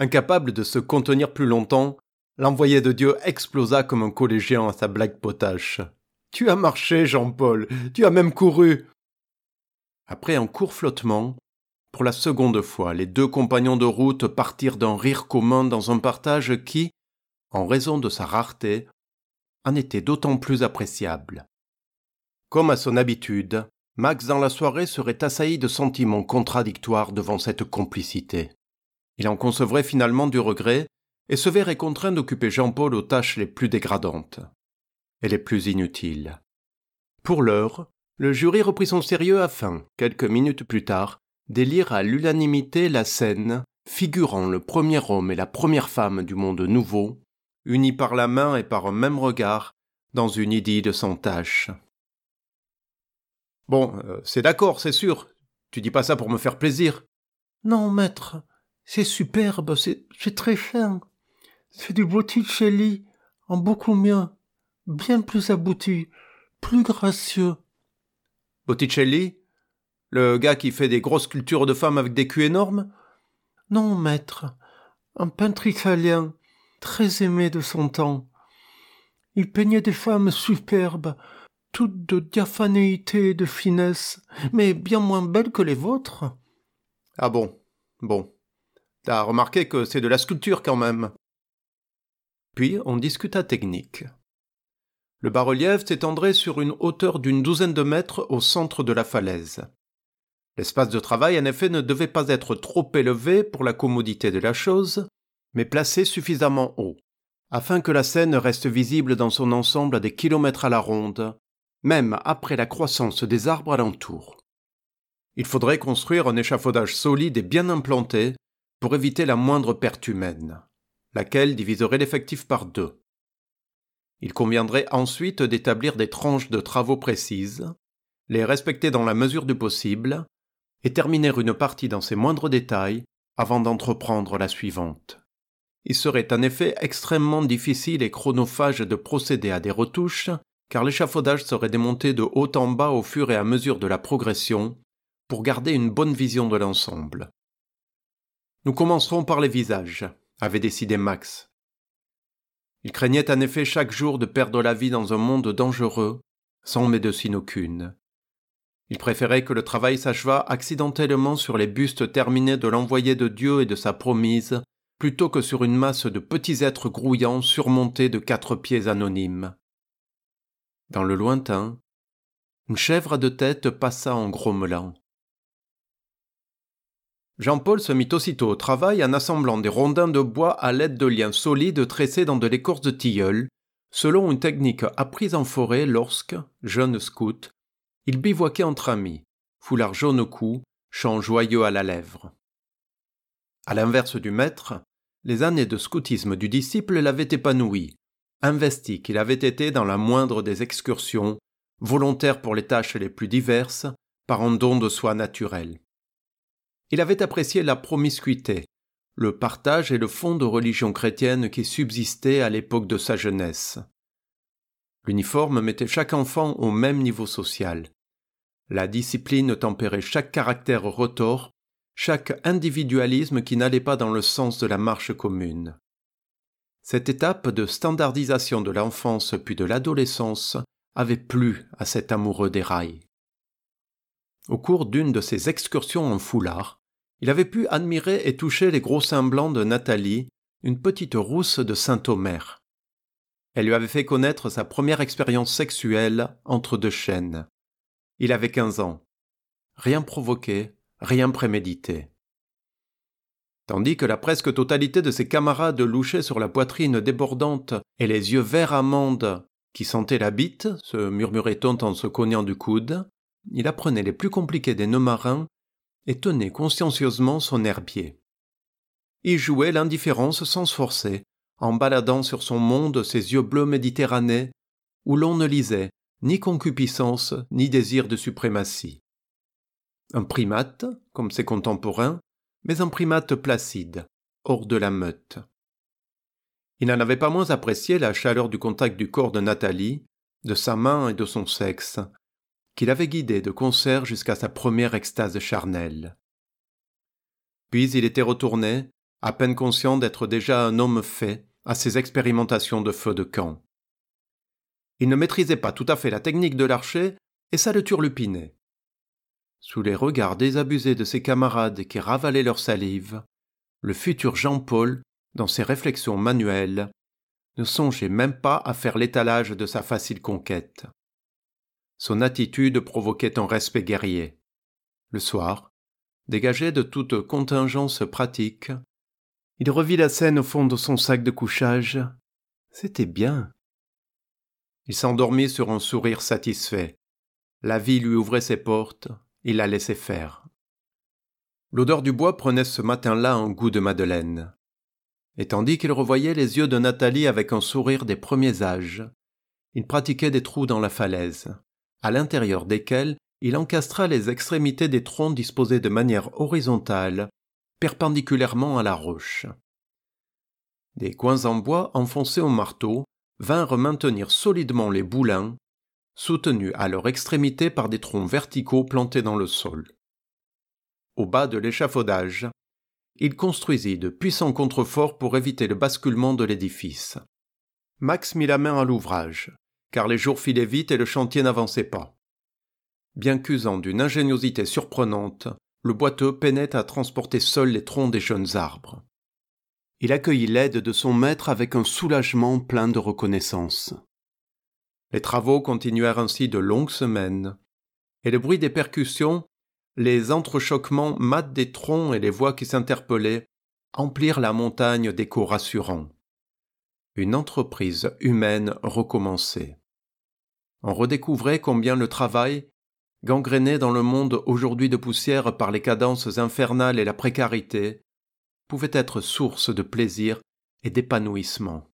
Incapable de se contenir plus longtemps, l'envoyé de Dieu explosa comme un collégien à sa blague potache. « Tu as marché, Jean-Paul, tu as même couru !» Après un court flottement, pour la seconde fois, les deux compagnons de route partirent d'un rire commun dans un partage qui, en raison de sa rareté, en était d'autant plus appréciable. Comme à son habitude, Max dans la soirée serait assailli de sentiments contradictoires devant cette complicité. Il en concevrait finalement du regret et se verrait contraint d'occuper Jean-Paul aux tâches les plus dégradantes et les plus inutiles. Pour l'heure, le jury reprit son sérieux afin, quelques minutes plus tard, d'élire à l'unanimité la scène figurant le premier homme et la première femme du monde nouveau, unis par la main et par un même regard, dans une idylle sans tache. « Bon, c'est d'accord, c'est sûr. Tu dis pas ça pour me faire plaisir. »« Non, maître, c'est superbe, c'est très fin. C'est du Botticelli, en beaucoup mieux, bien plus abouti, plus gracieux. » « Botticelli ? Le gars qui fait des grosses sculptures de femmes avec des culs énormes ? » ?»« Non, maître, un peintre italien, très aimé de son temps. Il peignait des femmes superbes, toutes de diaphanéité et de finesse, mais bien moins belles que les vôtres. » »« Ah bon. T'as remarqué que c'est de la sculpture quand même. » Puis on discuta technique. Le bas-relief s'étendrait sur une hauteur d'une douzaine de mètres au centre de la falaise. L'espace de travail, en effet, ne devait pas être trop élevé pour la commodité de la chose, mais placé suffisamment haut, afin que la scène reste visible dans son ensemble à des kilomètres à la ronde, même après la croissance des arbres alentour. Il faudrait construire un échafaudage solide et bien implanté pour éviter la moindre perte humaine, laquelle diviserait l'effectif par 2. Il conviendrait ensuite d'établir des tranches de travaux précises, les respecter dans la mesure du possible, et terminer une partie dans ses moindres détails avant d'entreprendre la suivante. Il serait en effet extrêmement difficile et chronophage de procéder à des retouches, car l'échafaudage serait démonté de haut en bas au fur et à mesure de la progression, pour garder une bonne vision de l'ensemble. Nous commencerons par les visages, avait décidé Max. Il craignait en effet chaque jour de perdre la vie dans un monde dangereux, sans médecine aucune. Il préférait que le travail s'achevât accidentellement sur les bustes terminés de l'envoyé de Dieu et de sa promise, plutôt que sur une masse de petits êtres grouillants surmontés de 4 pieds anonymes. Dans le lointain, une chèvre à 2 têtes passa en grommelant. Jean-Paul se mit aussitôt au travail en assemblant des rondins de bois à l'aide de liens solides tressés dans de l'écorce de tilleul, selon une technique apprise en forêt lorsque, jeune scout, il bivouaquait entre amis, foulard jaune au cou, chant joyeux à la lèvre. À l'inverse du maître, les années de scoutisme du disciple l'avaient épanoui, investi qu'il avait été dans la moindre des excursions, volontaire pour les tâches les plus diverses, par un don de soi naturel. Il avait apprécié la promiscuité, le partage et le fond de religion chrétienne qui subsistait à l'époque de sa jeunesse. L'uniforme mettait chaque enfant au même niveau social. La discipline tempérait chaque caractère retors, chaque individualisme qui n'allait pas dans le sens de la marche commune. Cette étape de standardisation de l'enfance puis de l'adolescence avait plu à cet amoureux des rails. Au cours d'une de ses excursions en foulard, il avait pu admirer et toucher les gros seins blancs de Nathalie, une petite rousse de Saint-Omer. Elle lui avait fait connaître sa première expérience sexuelle entre 2 chênes. Il avait 15 ans. Rien provoqué, rien prémédité. Tandis que la presque totalité de ses camarades louchaient sur la poitrine débordante et les yeux verts amandes qui sentaient la bite, se murmurait-on en se cognant du coude, il apprenait les plus compliqués des nœuds marins et tenait consciencieusement son herbier. Il jouait l'indifférence sans se forcer, en baladant sur son monde ses yeux bleus méditerranéens, où l'on ne lisait ni concupiscence ni désir de suprématie. Un primate, comme ses contemporains, mais un primate placide, hors de la meute. Il n'en avait pas moins apprécié la chaleur du contact du corps de Nathalie, de sa main et de son sexe, qu'il avait guidé de concert jusqu'à sa première extase charnelle. Puis il était retourné, à peine conscient d'être déjà un homme fait à ses expérimentations de feu de camp. Il ne maîtrisait pas tout à fait la technique de l'archer et ça le turlupinait. Sous les regards désabusés de ses camarades qui ravalaient leur salive, le futur Jean-Paul, dans ses réflexions manuelles, ne songeait même pas à faire l'étalage de sa facile conquête. Son attitude provoquait un respect guerrier. Le soir, dégagé de toute contingence pratique, il revit la scène au fond de son sac de couchage. C'était bien. Il s'endormit sur un sourire satisfait. La vie lui ouvrait ses portes, il la laissait faire. L'odeur du bois prenait ce matin-là un goût de madeleine. Et tandis qu'il revoyait les yeux de Nathalie avec un sourire des premiers âges, il pratiquait des trous dans la falaise, à l'intérieur desquels il encastra les extrémités des troncs disposés de manière horizontale, perpendiculairement à la roche. Des coins en bois enfoncés au marteau vinrent maintenir solidement les boulins, soutenus à leur extrémité par des troncs verticaux plantés dans le sol. Au bas de l'échafaudage, il construisit de puissants contreforts pour éviter le basculement de l'édifice. Max mit la main à l'ouvrage, car les jours filaient vite et le chantier n'avançait pas. Bien qu'usant d'une ingéniosité surprenante, le boiteux peinait à transporter seul les troncs des jeunes arbres. Il accueillit l'aide de son maître avec un soulagement plein de reconnaissance. Les travaux continuèrent ainsi de longues semaines, et le bruit des percussions, les entrechoquements mats des troncs et les voix qui s'interpellaient emplirent la montagne d'échos rassurants. Une entreprise humaine recommençait. On redécouvrait combien le travail, gangréné dans le monde aujourd'hui de poussière par les cadences infernales et la précarité, pouvait être source de plaisir et d'épanouissement.